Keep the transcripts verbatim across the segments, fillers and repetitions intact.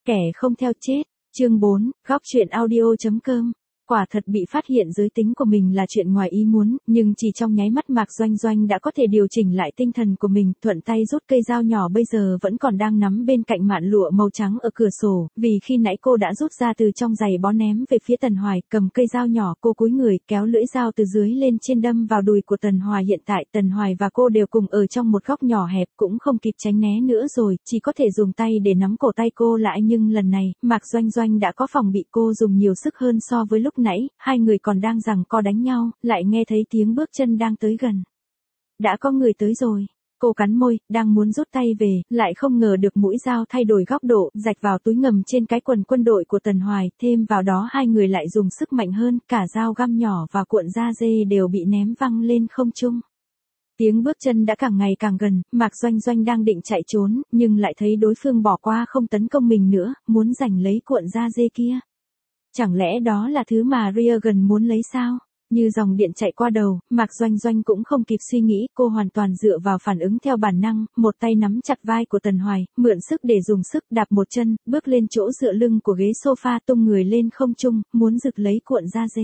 kẻ không theo chết. Chương bốn, góc truyện audio.com. Quả thật bị phát hiện giới tính của mình là chuyện ngoài ý muốn, nhưng chỉ trong nháy mắt Mạc Doanh Doanh đã có thể điều chỉnh lại tinh thần của mình, thuận tay rút cây dao nhỏ bây giờ vẫn còn đang nắm bên cạnh mạn lụa màu trắng ở cửa sổ, vì khi nãy cô đã rút ra từ trong giày bó ném về phía Tần Hoài, cầm cây dao nhỏ, cô cúi người, kéo lưỡi dao từ dưới lên trên đâm vào đùi của Tần Hoài. Hiện tại Tần Hoài và cô đều cùng ở trong một góc nhỏ hẹp, cũng không kịp tránh né nữa rồi, chỉ có thể dùng tay để nắm cổ tay cô lại, nhưng lần này, Mạc Doanh Doanh đã có phòng bị, cô dùng nhiều sức hơn so với lúc nãy. Hai người còn đang giằng co đánh nhau, lại nghe thấy tiếng bước chân đang tới gần. Đã có người tới rồi. Cô cắn môi, đang muốn rút tay về, lại không ngờ được mũi dao thay đổi góc độ, rạch vào túi ngầm trên cái quần quân đội của Tần Hoài, thêm vào đó hai người lại dùng sức mạnh hơn, cả dao găm nhỏ và cuộn da dê đều bị ném văng lên không trung. Tiếng bước chân đã càng ngày càng gần, Mạc Doanh Doanh đang định chạy trốn, nhưng lại thấy đối phương bỏ qua không tấn công mình nữa, muốn giành lấy cuộn da dê kia. Chẳng lẽ đó là thứ mà Reagan muốn lấy sao? Như dòng điện chạy qua đầu, Mạc Doanh Doanh cũng không kịp suy nghĩ, cô hoàn toàn dựa vào phản ứng theo bản năng, một tay nắm chặt vai của Tần Hoài, mượn sức để dùng sức đạp một chân, bước lên chỗ dựa lưng của ghế sofa, tung người lên không trung, muốn giật lấy cuộn da dê.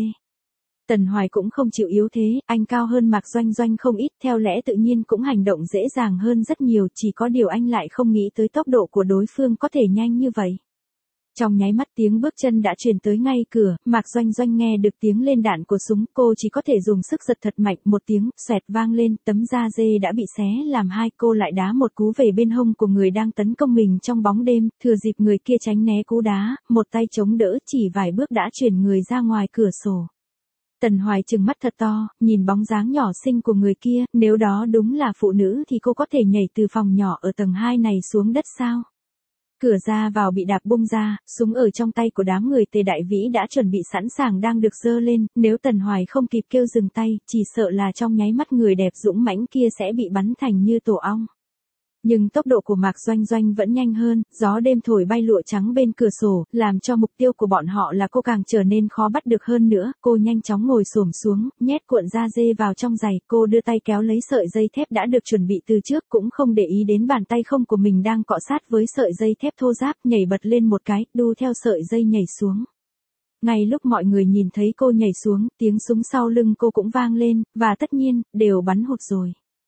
Tần Hoài cũng không chịu yếu thế, anh cao hơn Mạc Doanh Doanh không ít, theo lẽ tự nhiên cũng hành động dễ dàng hơn rất nhiều, chỉ có điều anh lại không nghĩ tới tốc độ của đối phương có thể nhanh như vậy. Trong nháy mắt tiếng bước chân đã truyền tới ngay cửa, Mạc Doanh Doanh nghe được tiếng lên đạn của súng, cô chỉ có thể dùng sức giật thật mạnh, một tiếng, xoẹt vang lên, tấm da dê đã bị xé làm hai, cô lại đá một cú về bên hông của người đang tấn công mình trong bóng đêm, thừa dịp người kia tránh né cú đá, một tay chống đỡ, chỉ vài bước đã chuyển người ra ngoài cửa sổ. Tần Hoài trừng mắt thật to, nhìn bóng dáng nhỏ xinh của người kia, nếu đó đúng là phụ nữ thì cô có thể nhảy từ phòng nhỏ ở tầng hai này xuống đất sao? Cửa ra vào bị đạp bung ra, súng ở trong tay của đám người Tề Đại Vĩ đã chuẩn bị sẵn sàng đang được giơ lên, nếu Tần Hoài không kịp kêu dừng tay, chỉ sợ là trong nháy mắt người đẹp dũng mãnh kia sẽ bị bắn thành như tổ ong. Nhưng tốc độ của Mạc Doanh Doanh vẫn nhanh hơn, gió đêm thổi bay lụa trắng bên cửa sổ, làm cho mục tiêu của bọn họ là cô càng trở nên khó bắt được hơn nữa, cô nhanh chóng ngồi xổm xuống, nhét cuộn da dê vào trong giày, cô đưa tay kéo lấy sợi dây thép đã được chuẩn bị từ trước, cũng không để ý đến bàn tay không của mình đang cọ sát với sợi dây thép thô ráp, nhảy bật lên một cái, đu theo sợi dây nhảy xuống. Ngay lúc mọi người nhìn thấy cô nhảy xuống, tiếng súng sau lưng cô cũng vang lên, và tất nhiên, đều bắn hụt rồi.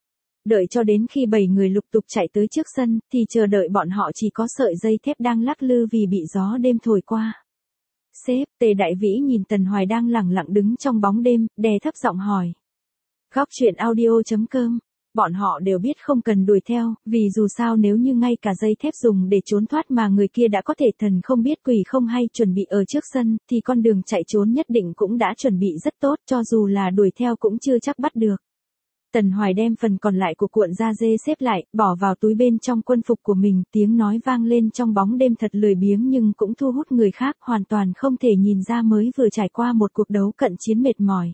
Đợi cho đến khi bảy người lục tục chạy tới trước sân, thì chờ đợi bọn họ chỉ có sợi dây thép đang lắc lư vì bị gió đêm thổi qua. Sếp, Tề Đại Vĩ nhìn Tần Hoài đang lẳng lặng đứng trong bóng đêm, đè thấp giọng hỏi. Góc truyện audio.com. Bọn họ đều biết không cần đuổi theo, vì dù sao nếu như ngay cả dây thép dùng để trốn thoát mà người kia đã có thể thần không biết quỷ không hay chuẩn bị ở trước sân, thì con đường chạy trốn nhất định cũng đã chuẩn bị rất tốt, cho dù là đuổi theo cũng chưa chắc bắt được. Tần Hoài đem phần còn lại của cuộn da dê xếp lại, bỏ vào túi bên trong quân phục của mình, tiếng nói vang lên trong bóng đêm thật lười biếng nhưng cũng thu hút người khác, hoàn toàn không thể nhìn ra mới vừa trải qua một cuộc đấu cận chiến mệt mỏi.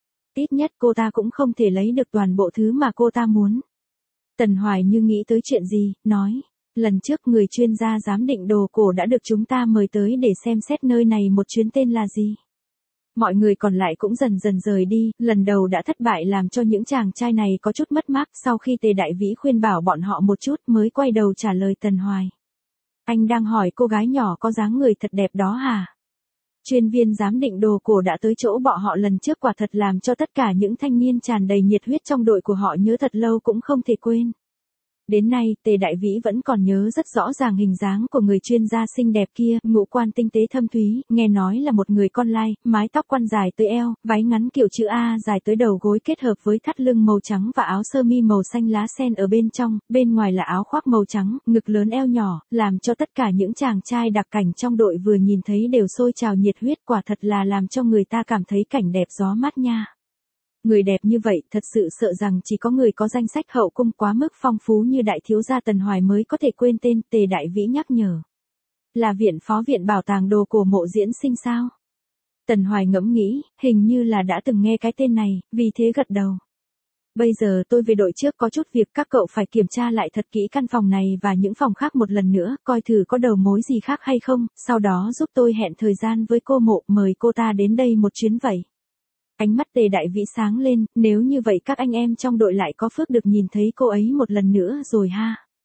Ít nhất cô ta cũng không thể lấy được toàn bộ thứ mà cô ta muốn. Tần Hoài như nghĩ tới chuyện gì, nói, lần trước người chuyên gia giám định đồ cổ đã được chúng ta mời tới để xem xét nơi này một chuyến, tên là gì? Mọi người còn lại cũng dần dần rời đi, lần đầu đã thất bại làm cho những chàng trai này có chút mất mát, sau khi Tề Đại Vĩ khuyên bảo bọn họ một chút mới quay đầu trả lời Tần Hoài. Anh đang hỏi cô gái nhỏ có dáng người thật đẹp đó hả? Chuyên viên giám định đồ cổ đã tới chỗ bọn họ lần trước, quả thật làm cho tất cả những thanh niên tràn đầy nhiệt huyết trong đội của họ nhớ thật lâu cũng không thể quên. Đến nay, Tề Đại Vĩ vẫn còn nhớ rất rõ ràng hình dáng của người chuyên gia xinh đẹp kia, ngũ quan tinh tế thâm thúy, nghe nói là một người con lai, mái tóc quăn dài tới eo, váy ngắn kiểu chữ A dài tới đầu gối kết hợp với thắt lưng màu trắng và áo sơ mi màu xanh lá sen ở bên trong, bên ngoài là áo khoác màu trắng, ngực lớn eo nhỏ, làm cho tất cả những chàng trai đặc cảnh trong đội vừa nhìn thấy đều sôi trào nhiệt huyết, quả thật là làm cho người ta cảm thấy cảnh đẹp gió mát nha. Người đẹp như vậy thật sự sợ rằng chỉ có người có danh sách hậu cung quá mức phong phú như đại thiếu gia Tần Hoài mới có thể quên tên. Tề Đại Vĩ nhắc nhở. Là viện phó viện bảo tàng đồ cổ Mộ Diễn Sinh sao? Tần Hoài ngẫm nghĩ, hình như là đã từng nghe cái tên này, vì thế gật đầu. Bây giờ tôi về đội trước có chút việc, các cậu phải kiểm tra lại thật kỹ căn phòng này và những phòng khác một lần nữa, coi thử có đầu mối gì khác hay không, sau đó giúp tôi hẹn thời gian với cô Mộ, mời cô ta đến đây một chuyến vậy. Ánh mắt Tề Đại Vĩ sáng lên, nếu như vậy các anh em trong đội lại có phước được nhìn thấy cô ấy một lần nữa rồi ha.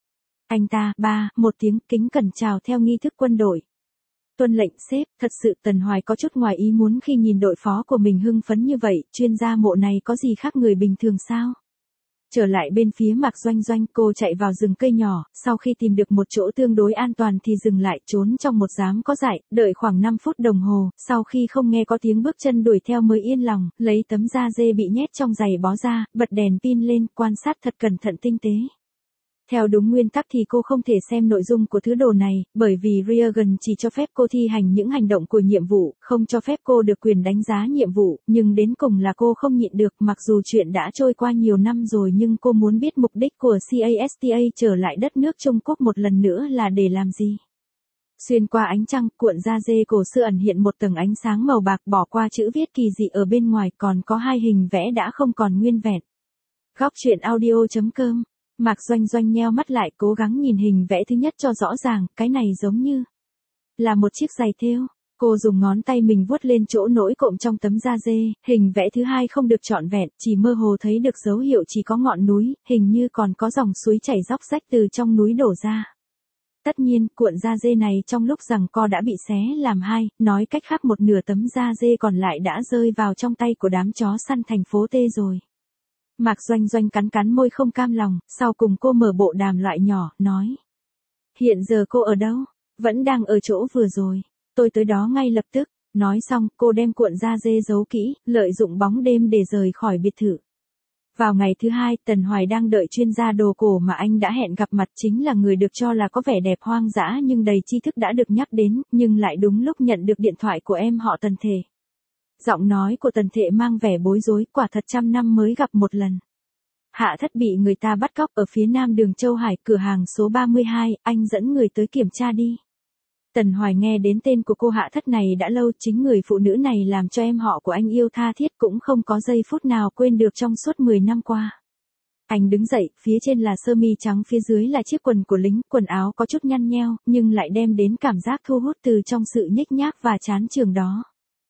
Anh ta, ba, một tiếng kính cẩn chào theo nghi thức quân đội. Tuân lệnh sếp, thật sự Tần Hoài có chút ngoài ý muốn khi nhìn đội phó của mình hưng phấn như vậy, chuyên gia mộ này có gì khác người bình thường sao? Trở lại bên phía Mạc Doanh Doanh, cô chạy vào rừng cây nhỏ, sau khi tìm được một chỗ tương đối an toàn thì dừng lại trốn trong một giám có dại, đợi khoảng năm phút đồng hồ, sau khi không nghe có tiếng bước chân đuổi theo mới yên lòng, lấy tấm da dê bị nhét trong giày bó ra, bật đèn pin lên, quan sát thật cẩn thận tinh tế. Theo đúng nguyên tắc thì cô không thể xem nội dung của thứ đồ này, bởi vì Reagan chỉ cho phép cô thi hành những hành động của nhiệm vụ, không cho phép cô được quyền đánh giá nhiệm vụ, nhưng đến cùng là cô không nhịn được, mặc dù chuyện đã trôi qua nhiều năm rồi nhưng cô muốn biết mục đích của CASTA trở lại đất nước Trung Quốc một lần nữa là để làm gì. Xuyên qua ánh trăng, cuộn da dê cổ xưa ẩn hiện một tầng ánh sáng màu bạc, bỏ qua chữ viết kỳ dị ở bên ngoài, còn có hai hình vẽ đã không còn nguyên vẹn. Góc truyện audio chấm com. Mạc Doanh Doanh nheo mắt lại, cố gắng nhìn hình vẽ thứ nhất cho rõ ràng, cái này giống như là một chiếc giày thêu. Cô dùng ngón tay mình vuốt lên chỗ nổi cộm trong tấm da dê, hình vẽ thứ hai không được trọn vẹn, chỉ mơ hồ thấy được dấu hiệu chỉ có ngọn núi, hình như còn có dòng suối chảy róc rách từ trong núi đổ ra. Tất nhiên, cuộn da dê này trong lúc giằng co đã bị xé làm hai, nói cách khác một nửa tấm da dê còn lại đã rơi vào trong tay của đám chó săn thành phố T rồi. Mạc Doanh Doanh cắn cắn môi không cam lòng, sau cùng cô mở bộ đàm loại nhỏ, nói. Hiện giờ cô ở đâu? Vẫn đang ở chỗ vừa rồi. Tôi tới đó ngay lập tức. Nói xong, cô đem cuộn da dê giấu kỹ, lợi dụng bóng đêm để rời khỏi biệt thự. Vào ngày thứ hai, Tần Hoài đang đợi chuyên gia đồ cổ mà anh đã hẹn gặp mặt, chính là người được cho là có vẻ đẹp hoang dã nhưng đầy tri thức đã được nhắc đến, nhưng lại đúng lúc nhận được điện thoại của em họ Tần Thể. Giọng nói của Tần Thệ mang vẻ bối rối, quả thật trăm năm mới gặp một lần. Hạ Thất bị người ta bắt cóc ở phía nam đường Châu Hải, cửa hàng số ba mươi hai, anh dẫn người tới kiểm tra đi. Tần Hoài nghe đến tên của cô Hạ Thất này đã lâu, chính người phụ nữ này làm cho em họ của anh yêu tha thiết, cũng không có giây phút nào quên được trong suốt mười năm qua. Anh đứng dậy, phía trên là sơ mi trắng, phía dưới là chiếc quần của lính, quần áo có chút nhăn nheo, nhưng lại đem đến cảm giác thu hút từ trong sự nhếch nhác và chán chường đó.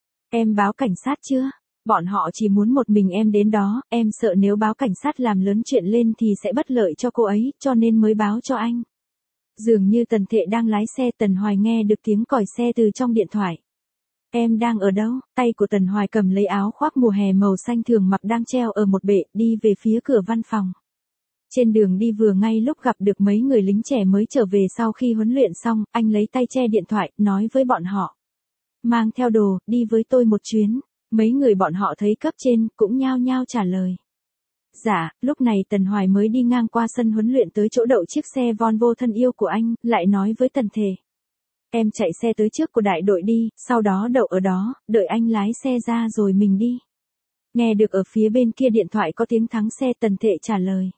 Em báo cảnh sát chưa? Bọn họ chỉ muốn một mình em đến đó, em sợ nếu báo cảnh sát làm lớn chuyện lên thì sẽ bất lợi cho cô ấy, cho nên mới báo cho anh. Dường như Tần Thệ đang lái xe, Tần Hoài nghe được tiếng còi xe từ trong điện thoại. Em đang ở đâu? Tay của Tần Hoài cầm lấy áo khoác mùa hè màu xanh thường mặc đang treo ở một bệ, đi về phía cửa văn phòng. Trên đường đi vừa ngay lúc gặp được mấy người lính trẻ mới trở về sau khi huấn luyện xong, anh lấy tay che điện thoại, nói với bọn họ. Mang theo đồ, đi với tôi một chuyến. Mấy người bọn họ thấy cấp trên, cũng nhao nhao trả lời. Dạ, lúc này Tần Hoài mới đi ngang qua sân huấn luyện tới chỗ đậu chiếc xe Volvo thân yêu của anh, lại nói với Tần Thể. Em chạy xe tới trước của đại đội đi, sau đó đậu ở đó, đợi anh lái xe ra rồi mình đi. Nghe được ở phía bên kia điện thoại có tiếng thắng xe, Tần Thể trả lời.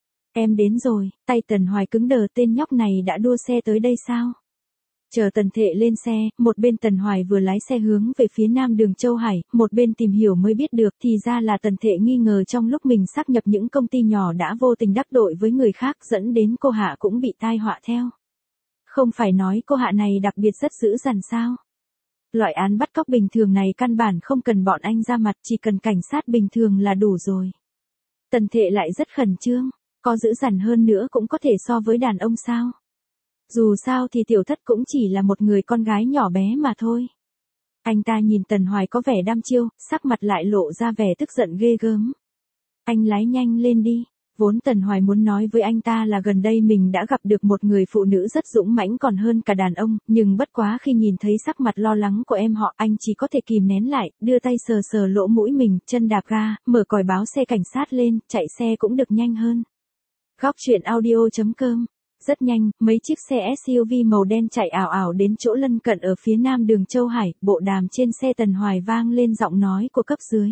Em đến rồi, tay Tần Hoài cứng đờ, tên nhóc này đã đua xe tới đây sao? Chờ Tần Thệ lên xe, một bên Tần Hoài vừa lái xe hướng về phía nam đường Châu Hải, một bên tìm hiểu mới biết được thì ra là Tần Thệ nghi ngờ trong lúc mình sáp nhập những công ty nhỏ đã vô tình đắc tội với người khác, dẫn đến cô Hạ cũng bị tai họa theo. Không phải nói cô Hạ này đặc biệt rất dữ dằn sao? Loại án bắt cóc bình thường này căn bản không cần bọn anh ra mặt, chỉ cần cảnh sát bình thường là đủ rồi. Tần Thệ lại rất khẩn trương, có dữ dằn hơn nữa cũng có thể so với đàn ông sao? Dù sao thì tiểu thất cũng chỉ là một người con gái nhỏ bé mà thôi. Anh ta nhìn Tần Hoài có vẻ đăm chiêu, sắc mặt lại lộ ra vẻ tức giận ghê gớm. Anh lái nhanh lên đi. Vốn Tần Hoài muốn nói với anh ta là gần đây mình đã gặp được một người phụ nữ rất dũng mãnh còn hơn cả đàn ông, nhưng bất quá khi nhìn thấy sắc mặt lo lắng của em họ, anh chỉ có thể kìm nén lại, đưa tay sờ sờ lỗ mũi mình, chân đạp ga, mở còi báo xe cảnh sát lên, chạy xe cũng được nhanh hơn. Góc truyện audio chấm com. Rất nhanh, mấy chiếc xe ét u vê màu đen chạy ảo ảo đến chỗ lân cận ở phía nam đường Châu Hải, bộ đàm trên xe Tần Hoài vang lên giọng nói của cấp dưới.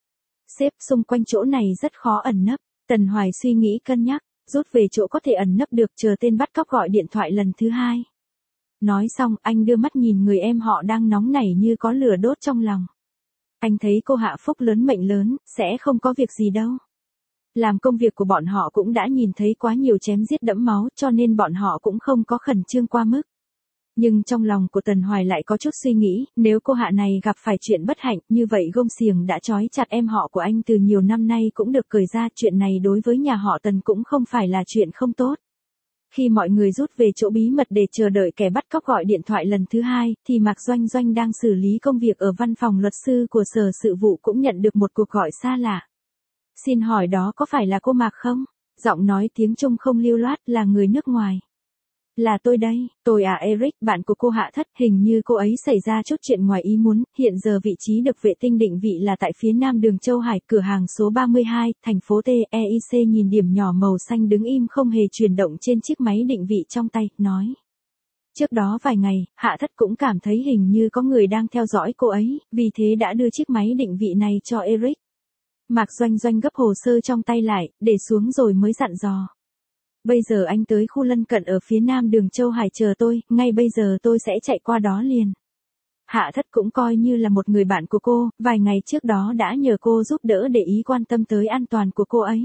Sếp, xung quanh chỗ này rất khó ẩn nấp. Tần Hoài suy nghĩ cân nhắc, rút về chỗ có thể ẩn nấp được, chờ tên bắt cóc gọi điện thoại lần thứ hai. Nói xong, anh đưa mắt nhìn người em họ đang nóng nảy như có lửa đốt trong lòng. Anh thấy cô Hạ phúc lớn mệnh lớn, sẽ không có việc gì đâu. Làm công việc của bọn họ cũng đã nhìn thấy quá nhiều chém giết đẫm máu, cho nên bọn họ cũng không có khẩn trương qua mức. Nhưng trong lòng của Tần Hoài lại có chút suy nghĩ, nếu cô Hạ này gặp phải chuyện bất hạnh, như vậy gông xiềng đã trói chặt em họ của anh từ nhiều năm nay cũng được cởi ra, chuyện này đối với nhà họ Tần cũng không phải là chuyện không tốt. Khi mọi người rút về chỗ bí mật để chờ đợi kẻ bắt cóc gọi điện thoại lần thứ hai, thì Mạc Doanh Doanh đang xử lý công việc ở văn phòng luật sư của sở sự vụ cũng nhận được một cuộc gọi xa lạ. Xin hỏi đó có phải là cô Mạc không? Giọng nói tiếng Trung không lưu loát, là người nước ngoài. Là tôi đây, tôi à Eric, bạn của cô Hạ Thất, hình như cô ấy xảy ra chút chuyện ngoài ý muốn, hiện giờ vị trí được vệ tinh định vị là tại phía nam đường Châu Hải, cửa hàng số ba mươi hai, thành phố T E I C. Nhìn điểm nhỏ màu xanh đứng im không hề chuyển động trên chiếc máy định vị trong tay, nói. Trước đó vài ngày, Hạ Thất cũng cảm thấy hình như có người đang theo dõi cô ấy, vì thế đã đưa chiếc máy định vị này cho Eric. Mạc Doanh Doanh gấp hồ sơ trong tay lại, để xuống rồi mới dặn dò. Bây giờ anh tới khu lân cận ở phía nam đường Châu Hải chờ tôi, ngay bây giờ tôi sẽ chạy qua đó liền. Hạ Thất cũng coi như là một người bạn của cô, vài ngày trước đó đã nhờ cô giúp đỡ để ý quan tâm tới an toàn của cô ấy.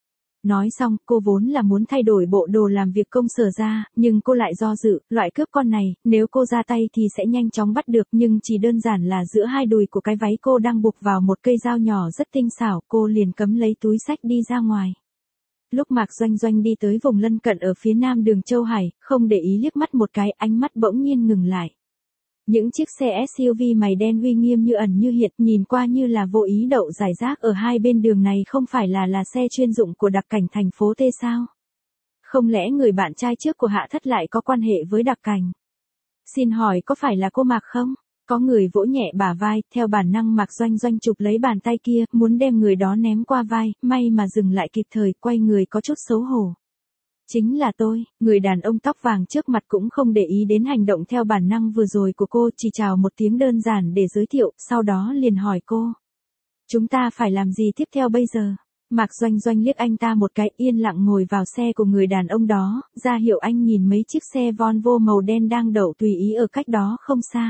Nói xong, cô vốn là muốn thay đổi bộ đồ làm việc công sở ra, nhưng cô lại do dự, loại cướp con này, nếu cô ra tay thì sẽ nhanh chóng bắt được, nhưng chỉ đơn giản là giữa hai đùi của cái váy cô đang buộc vào một cây dao nhỏ rất tinh xảo, cô liền cấm lấy túi xách đi ra ngoài. Lúc Mạc Doanh Doanh đi tới vùng lân cận ở phía nam đường Châu Hải, không để ý liếc mắt một cái, ánh mắt bỗng nhiên ngừng lại. Những chiếc xe ét u vê màu đen uy nghiêm như ẩn như hiện, nhìn qua như là vô ý đậu rải rác ở hai bên đường này, không phải là là xe chuyên dụng của đặc cảnh thành phố T sao? Không lẽ người bạn trai trước của Hạ Thất lại có quan hệ với đặc cảnh? Xin hỏi có phải là cô Mạc không? Có người vỗ nhẹ bả vai, theo bản năng Mạc Doanh Doanh chụp lấy bàn tay kia, muốn đem người đó ném qua vai, may mà dừng lại kịp thời, quay người có chút xấu hổ. Chính là tôi, người đàn ông tóc vàng trước mặt cũng không để ý đến hành động theo bản năng vừa rồi của cô, chỉ chào một tiếng đơn giản để giới thiệu, sau đó liền hỏi cô. Chúng ta phải làm gì tiếp theo bây giờ? Mạc Doanh Doanh liếc anh ta một cái, yên lặng ngồi vào xe của người đàn ông đó, ra hiệu anh nhìn mấy chiếc xe Volvo màu đen đang đậu tùy ý ở cách đó không xa.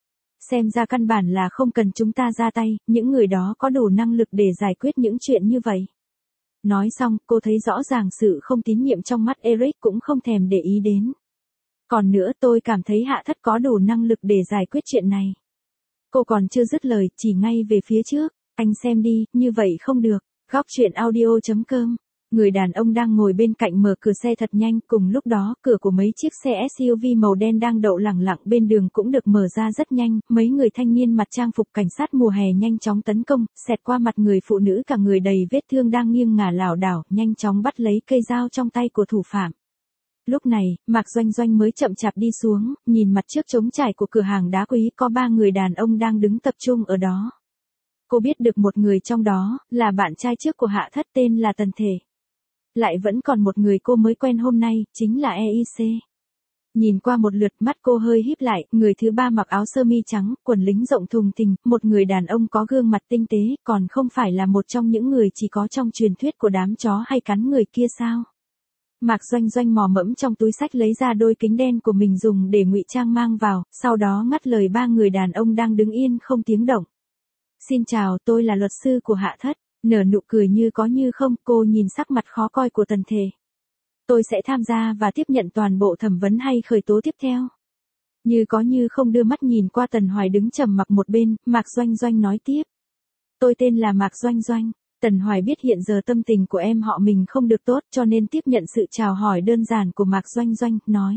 Xem ra căn bản là không cần chúng ta ra tay, những người đó có đủ năng lực để giải quyết những chuyện như vậy. Nói xong, cô thấy rõ ràng sự không tín nhiệm trong mắt Eric, cũng không thèm để ý đến. Còn nữa, tôi cảm thấy Hạ Thất có đủ năng lực để giải quyết chuyện này. Cô còn chưa dứt lời, chỉ ngay về phía trước. Anh xem đi, như vậy không được. Góc truyện audio chấm com. Người đàn ông đang ngồi bên cạnh mở cửa xe thật nhanh, cùng lúc đó, cửa của mấy chiếc xe ét u vê màu đen đang đậu lẳng lặng bên đường cũng được mở ra rất nhanh, mấy người thanh niên mặc trang phục cảnh sát mùa hè nhanh chóng tấn công, xẹt qua mặt người phụ nữ cả người đầy vết thương đang nghiêng ngả lảo đảo, nhanh chóng bắt lấy cây dao trong tay của thủ phạm. Lúc này, Mạc Doanh Doanh mới chậm chạp đi xuống, nhìn mặt trước trống trải của cửa hàng đá quý, có ba người đàn ông đang đứng tập trung ở đó. Cô biết được một người trong đó, là bạn trai trước của Hạ Thất, tên là Tần Thể. Lại vẫn còn một người cô mới quen hôm nay, chính là e i xê. Nhìn qua một lượt, mắt cô hơi híp lại, người thứ ba mặc áo sơ mi trắng, quần lính rộng thùng thình, một người đàn ông có gương mặt tinh tế, còn không phải là một trong những người chỉ có trong truyền thuyết của đám chó hay cắn người kia sao? Mạc Doanh Doanh mò mẫm trong túi xách lấy ra đôi kính đen của mình dùng để ngụy trang mang vào, sau đó ngắt lời ba người đàn ông đang đứng yên không tiếng động. Xin chào, tôi là luật sư của Hạ Thất. Nở nụ cười như có như không, cô nhìn sắc mặt khó coi của Tần Thể. Tôi sẽ tham gia và tiếp nhận toàn bộ thẩm vấn hay khởi tố tiếp theo. Như có như không đưa mắt nhìn qua Tần Hoài đứng trầm mặc một bên, Mạc Doanh Doanh nói tiếp. Tôi tên là Mạc Doanh Doanh. Tần Hoài biết hiện giờ tâm tình của em họ mình không được tốt, cho nên tiếp nhận sự chào hỏi đơn giản của Mạc Doanh Doanh, nói.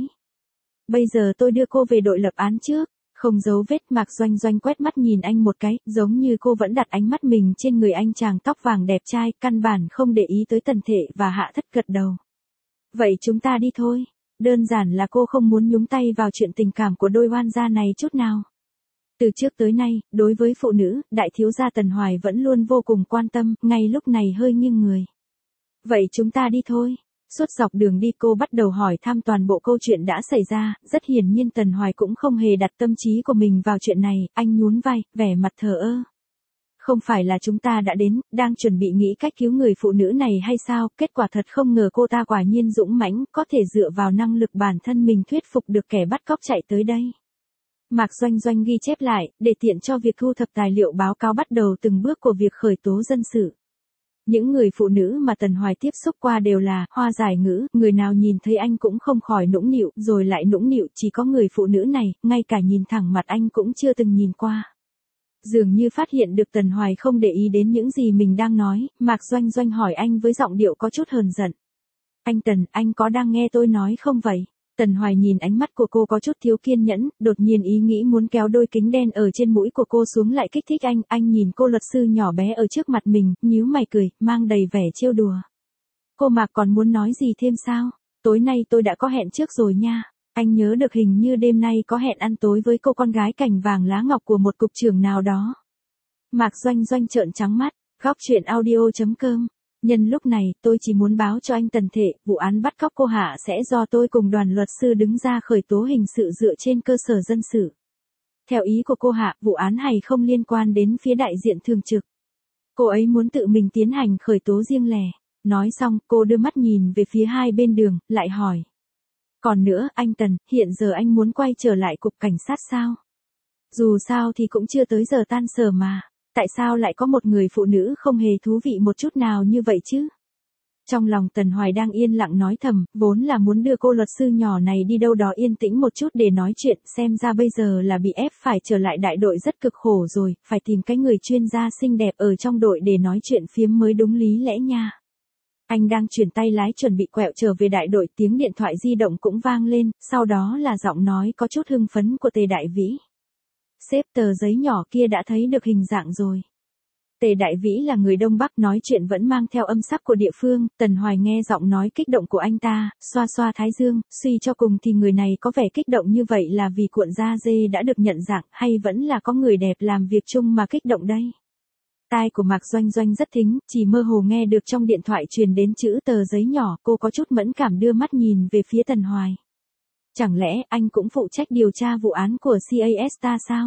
Bây giờ tôi đưa cô về đội lập án trước. Không giấu vết, Mạc Doanh Doanh quét mắt nhìn anh một cái, giống như cô vẫn đặt ánh mắt mình trên người anh chàng tóc vàng đẹp trai, căn bản không để ý tới Tần Thể và Hạ Thất, gật đầu. Vậy chúng ta đi thôi. Đơn giản là cô không muốn nhúng tay vào chuyện tình cảm của đôi oan gia này chút nào. Từ trước tới nay, đối với phụ nữ, đại thiếu gia Tần Hoài vẫn luôn vô cùng quan tâm, ngay lúc này hơi nghiêng người. Vậy chúng ta đi thôi. Suốt dọc đường đi cô bắt đầu hỏi thăm toàn bộ câu chuyện đã xảy ra, rất hiển nhiên Tần Hoài cũng không hề đặt tâm trí của mình vào chuyện này, anh nhún vai, vẻ mặt thờ ơ. Không phải là chúng ta đã đến, đang chuẩn bị nghĩ cách cứu người phụ nữ này hay sao, kết quả thật không ngờ cô ta quả nhiên dũng mãnh, có thể dựa vào năng lực bản thân mình thuyết phục được kẻ bắt cóc chạy tới đây. Mạc Doanh Doanh ghi chép lại, để tiện cho việc thu thập tài liệu báo cáo bắt đầu từng bước của việc khởi tố dân sự. Những người phụ nữ mà Tần Hoài tiếp xúc qua đều là hoa giải ngữ, người nào nhìn thấy anh cũng không khỏi nũng nịu, rồi lại nũng nịu, chỉ có người phụ nữ này, ngay cả nhìn thẳng mặt anh cũng chưa từng nhìn qua. Dường như phát hiện được Tần Hoài không để ý đến những gì mình đang nói, Mạc Doanh Doanh hỏi anh với giọng điệu có chút hờn giận. Anh Tần, anh có đang nghe tôi nói không vậy? Tần Hoài nhìn ánh mắt của cô có chút thiếu kiên nhẫn, đột nhiên ý nghĩ muốn kéo đôi kính đen ở trên mũi của cô xuống lại kích thích anh, anh nhìn cô luật sư nhỏ bé ở trước mặt mình, nhíu mày cười, mang đầy vẻ trêu đùa. Cô Mạc còn muốn nói gì thêm sao? Tối nay tôi đã có hẹn trước rồi nha. Anh nhớ được hình như đêm nay có hẹn ăn tối với cô con gái cành vàng lá ngọc của một cục trưởng nào đó. Mạc Doanh Doanh trợn trắng mắt, góc chuyện audio.com. Nhân lúc này, tôi chỉ muốn báo cho anh Tần Thệ, vụ án bắt cóc cô Hạ sẽ do tôi cùng đoàn luật sư đứng ra khởi tố hình sự dựa trên cơ sở dân sự. Theo ý của cô Hạ, vụ án này không liên quan đến phía đại diện thường trực. Cô ấy muốn tự mình tiến hành khởi tố riêng lẻ. Nói xong, cô đưa mắt nhìn về phía hai bên đường, lại hỏi. Còn nữa, anh Tần, hiện giờ anh muốn quay trở lại cục cảnh sát sao? Dù sao thì cũng chưa tới giờ tan sở mà. Tại sao lại có một người phụ nữ không hề thú vị một chút nào như vậy chứ? Trong lòng Tần Hoài đang yên lặng nói thầm, vốn là muốn đưa cô luật sư nhỏ này đi đâu đó yên tĩnh một chút để nói chuyện, xem ra bây giờ là bị ép phải trở lại đại đội rất cực khổ rồi, phải tìm cái người chuyên gia xinh đẹp ở trong đội để nói chuyện phiếm mới đúng lý lẽ nha. Anh đang chuyển tay lái chuẩn bị quẹo trở về đại đội, tiếng điện thoại di động cũng vang lên, sau đó là giọng nói có chút hưng phấn của Tề Đại Vĩ. Sếp, tờ giấy nhỏ kia đã thấy được hình dạng rồi. Tề Đại Vĩ là người Đông Bắc, nói chuyện vẫn mang theo âm sắc của địa phương, Tần Hoài nghe giọng nói kích động của anh ta, xoa xoa thái dương, suy cho cùng thì người này có vẻ kích động như vậy là vì cuộn da dê đã được nhận dạng hay vẫn là có người đẹp làm việc chung mà kích động đây. Tai của Mạc Doanh Doanh rất thính, chỉ mơ hồ nghe được trong điện thoại truyền đến chữ tờ giấy nhỏ, cô có chút mẫn cảm đưa mắt nhìn về phía Tần Hoài. Chẳng lẽ anh cũng phụ trách điều tra vụ án của xê a ét ta sao?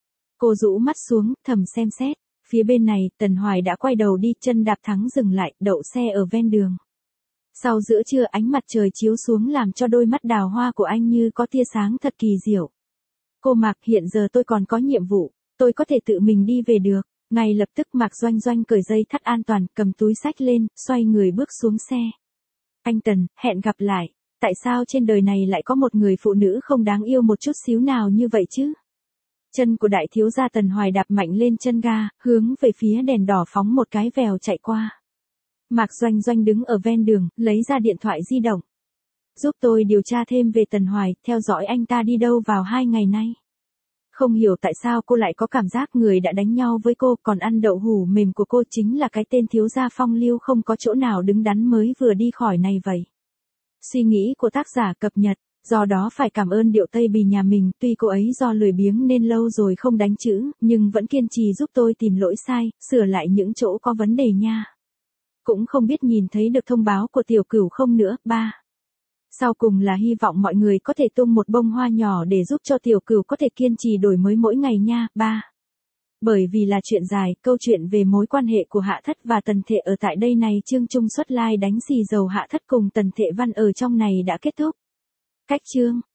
Cô rũ mắt xuống, thầm xem xét. Phía bên này, Tần Hoài đã quay đầu đi, chân đạp thắng dừng lại, đậu xe ở ven đường. Sau giữa trưa ánh mặt trời chiếu xuống làm cho đôi mắt đào hoa của anh như có tia sáng thật kỳ diệu. Cô Mạc, hiện giờ tôi còn có nhiệm vụ, tôi có thể tự mình đi về được. Ngay lập tức Mạc Doanh Doanh cởi dây thắt an toàn, cầm túi xách lên, xoay người bước xuống xe. Anh Tần, hẹn gặp lại. Tại sao trên đời này lại có một người phụ nữ không đáng yêu một chút xíu nào như vậy chứ? Chân của đại thiếu gia Tần Hoài đạp mạnh lên chân ga, hướng về phía đèn đỏ phóng một cái vèo chạy qua. Mạc Doanh Doanh đứng ở ven đường, lấy ra điện thoại di động. Giúp tôi điều tra thêm về Tần Hoài, theo dõi anh ta đi đâu vào hai ngày nay. Không hiểu tại sao cô lại có cảm giác người đã đánh nhau với cô, còn ăn đậu hủ mềm của cô chính là cái tên thiếu gia phong lưu không có chỗ nào đứng đắn mới vừa đi khỏi này vậy. Suy nghĩ của tác giả cập nhật, do đó phải cảm ơn Điệu Tây Bì nhà mình, tuy cô ấy do lười biếng nên lâu rồi không đánh chữ, nhưng vẫn kiên trì giúp tôi tìm lỗi sai, sửa lại những chỗ có vấn đề nha. Cũng không biết nhìn thấy được thông báo của Tiểu Cửu không nữa, ba. Sau cùng là hy vọng mọi người có thể tung một bông hoa nhỏ để giúp cho Tiểu Cửu có thể kiên trì đổi mới mỗi ngày nha, ba. Bởi vì là chuyện dài, câu chuyện về mối quan hệ của Hạ Thất và Tần Thệ ở tại đây này chương trung xuất lai đánh xì dầu Hạ Thất cùng Tần Thệ Văn ở trong này đã kết thúc. Cách chương